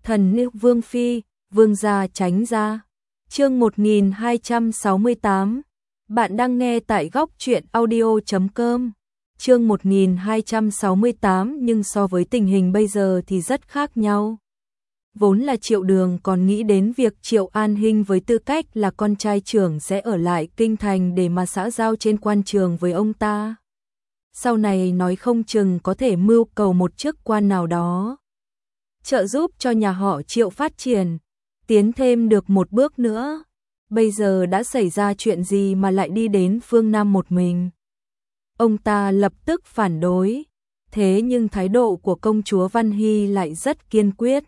Thần nữ Vương Phi, Vương gia tránh ra. Chương 1268. Bạn đang nghe tại góc truyện audio.com. Chương 1268, nhưng so với tình hình bây giờ thì rất khác nhau. Vốn là Triệu Đường còn nghĩ đến việc Triệu An Hinh với tư cách là con trai trưởng sẽ ở lại kinh thành để mà xã giao trên quan trường với ông ta. Sau này nói không chừng có thể mưu cầu một chức quan nào đó, trợ giúp cho nhà họ Triệu phát triển, tiến thêm được một bước nữa. Bây giờ đã xảy ra chuyện gì mà lại đi đến phương Nam một mình? Ông ta lập tức phản đối, thế nhưng thái độ của công chúa Văn Hy lại rất kiên quyết.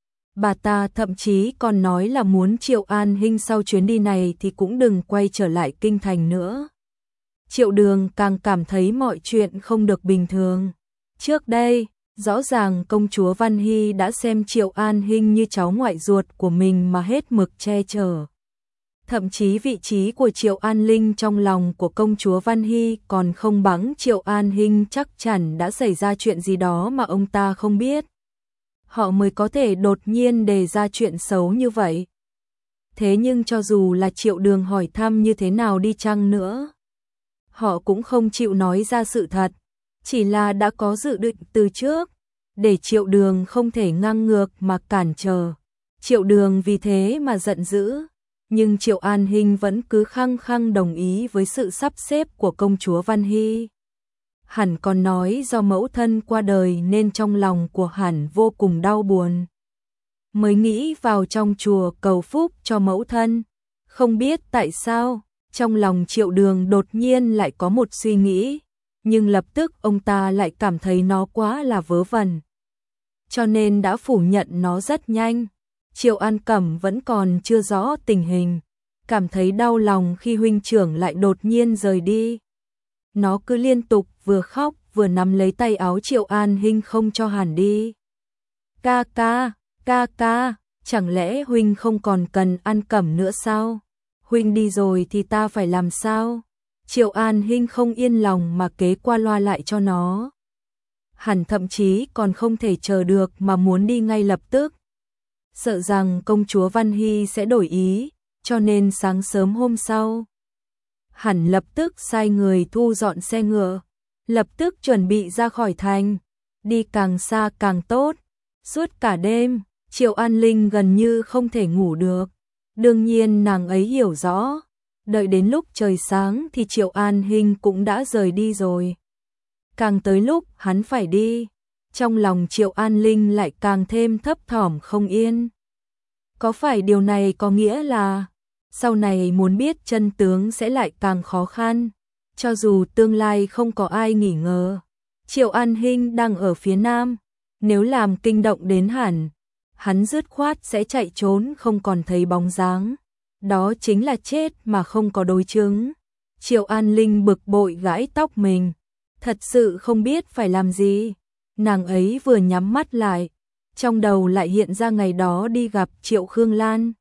Bà ta thậm chí còn nói là muốn Triệu An Hinh sau chuyến đi này thì cũng đừng quay trở lại kinh thành nữa. Triệu Đường càng cảm thấy mọi chuyện không được bình thường. Trước đây, rõ ràng công chúa Văn Hy đã xem Triệu An Hinh như cháu ngoại ruột của mình mà hết mực che chở. Thậm chí vị trí của Triệu An Linh trong lòng của công chúa Văn Hy còn không bằng Triệu An Hinh, chắc chắn đã xảy ra chuyện gì đó mà ông ta không biết. Họ mới có thể đột nhiên đề ra chuyện xấu như vậy. Thế nhưng cho dù là Triệu Đường hỏi thăm như thế nào đi chăng nữa, họ cũng không chịu nói ra sự thật, chỉ là đã có dự định từ trước, để Triệu Đường không thể ngang ngược mà cản trở. Triệu Đường vì thế mà giận dữ, nhưng Triệu An Hinh vẫn cứ khăng khăng đồng ý với sự sắp xếp của công chúa Văn Hy. Hẳn còn nói do mẫu thân qua đời nên trong lòng của Hẳn vô cùng đau buồn, mới nghĩ vào trong chùa cầu phúc cho mẫu thân. Không biết tại sao, trong lòng Triệu Đường đột nhiên lại có một suy nghĩ, nhưng lập tức ông ta lại cảm thấy nó quá là vớ vẩn, cho nên đã phủ nhận nó rất nhanh. Triệu An Cẩm vẫn còn chưa rõ tình hình, cảm thấy đau lòng khi huynh trưởng lại đột nhiên rời đi. Nó cứ liên tục vừa khóc vừa nắm lấy tay áo Triệu An Hinh không cho Hàn đi. Ca ca, chẳng lẽ huynh không còn cần An Cẩm nữa sao? Huynh đi rồi thì ta phải làm sao? Triệu An Hinh không yên lòng mà kế qua loa lại cho nó. Hẳn thậm chí còn không thể chờ được mà muốn đi ngay lập tức. Sợ rằng công chúa Văn Hy sẽ đổi ý, cho nên sáng sớm hôm sau, Hẳn lập tức sai người thu dọn xe ngựa, lập tức chuẩn bị ra khỏi thành, đi càng xa càng tốt. Suốt cả đêm, Triệu An Linh gần như không thể ngủ được. Đương nhiên nàng ấy hiểu rõ, đợi đến lúc trời sáng thì Triệu An Hinh cũng đã rời đi rồi. Càng tới lúc hắn phải đi, trong lòng Triệu An Linh lại càng thêm thấp thỏm không yên. Có phải điều này có nghĩa là sau này muốn biết chân tướng sẽ lại càng khó khăn? Cho dù tương lai không có ai nghi ngờ, Triệu An Hinh đang ở phía Nam, nếu làm kinh động đến hắn dứt khoát sẽ chạy trốn không còn thấy bóng dáng. Đó chính là chết mà không có đối chứng. Triệu An Linh bực bội gãi tóc mình, thật sự không biết phải làm gì. Nàng ấy vừa nhắm mắt lại, trong đầu lại hiện ra ngày đó đi gặp Triệu Khương Lan.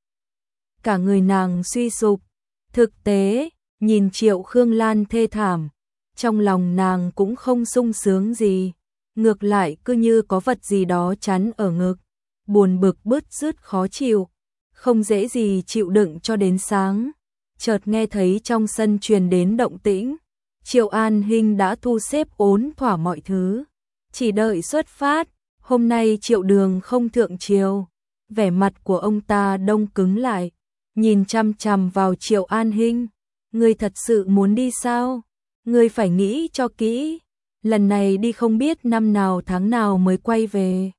Cả người nàng suy sụp. Thực tế, nhìn Triệu Khương Lan thê thảm, trong lòng nàng cũng không sung sướng gì, ngược lại cứ như có vật gì đó chắn ở ngực, buồn bực bứt rứt khó chịu, không dễ gì chịu đựng cho đến sáng. Chợt nghe thấy trong sân truyền đến động tĩnh, Triệu An Hinh đã thu xếp ổn thỏa mọi thứ, chỉ đợi xuất phát. Hôm nay Triệu Đường không thượng triều, vẻ mặt của ông ta đông cứng lại, nhìn chằm chằm vào Triệu An Hinh. Ngươi thật sự muốn đi sao? Ngươi phải nghĩ cho kỹ, lần này đi không biết năm nào tháng nào mới quay về.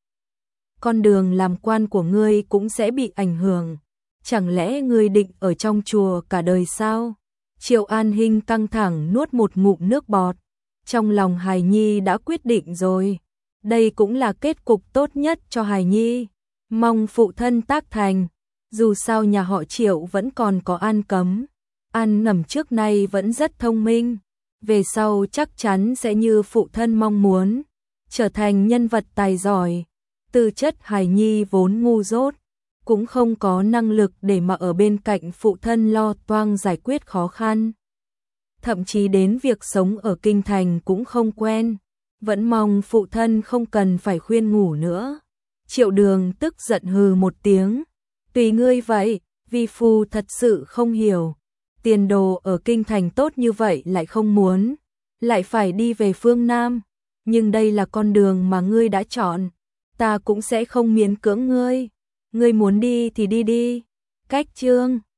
Con đường làm quan của ngươi cũng sẽ bị ảnh hưởng. Chẳng lẽ ngươi định ở trong chùa cả đời sao? Triệu An Hinh căng thẳng nuốt một ngụm nước bọt. Trong lòng hài nhi đã quyết định rồi. Đây cũng là kết cục tốt nhất cho hài nhi. Mong phụ thân tác thành. Dù sao nhà họ Triệu vẫn còn có An Cấm. An Ngầm trước nay vẫn rất thông minh. Về sau chắc chắn sẽ như phụ thân mong muốn, trở thành nhân vật tài giỏi. Tư chất hài nhi vốn ngu dốt, cũng không có năng lực để mà ở bên cạnh phụ thân lo toang giải quyết khó khăn. Thậm chí đến việc sống ở kinh thành cũng không quen, vẫn mong phụ thân không cần phải khuyên ngủ nữa. Triệu Đường tức giận hừ một tiếng, tùy ngươi vậy, vi phu thật sự không hiểu. Tiền đồ ở kinh thành tốt như vậy lại không muốn, lại phải đi về phương Nam, nhưng đây là con đường mà ngươi đã chọn, ta cũng sẽ không miễn cưỡng ngươi. Ngươi muốn đi thì đi đi. Cách chương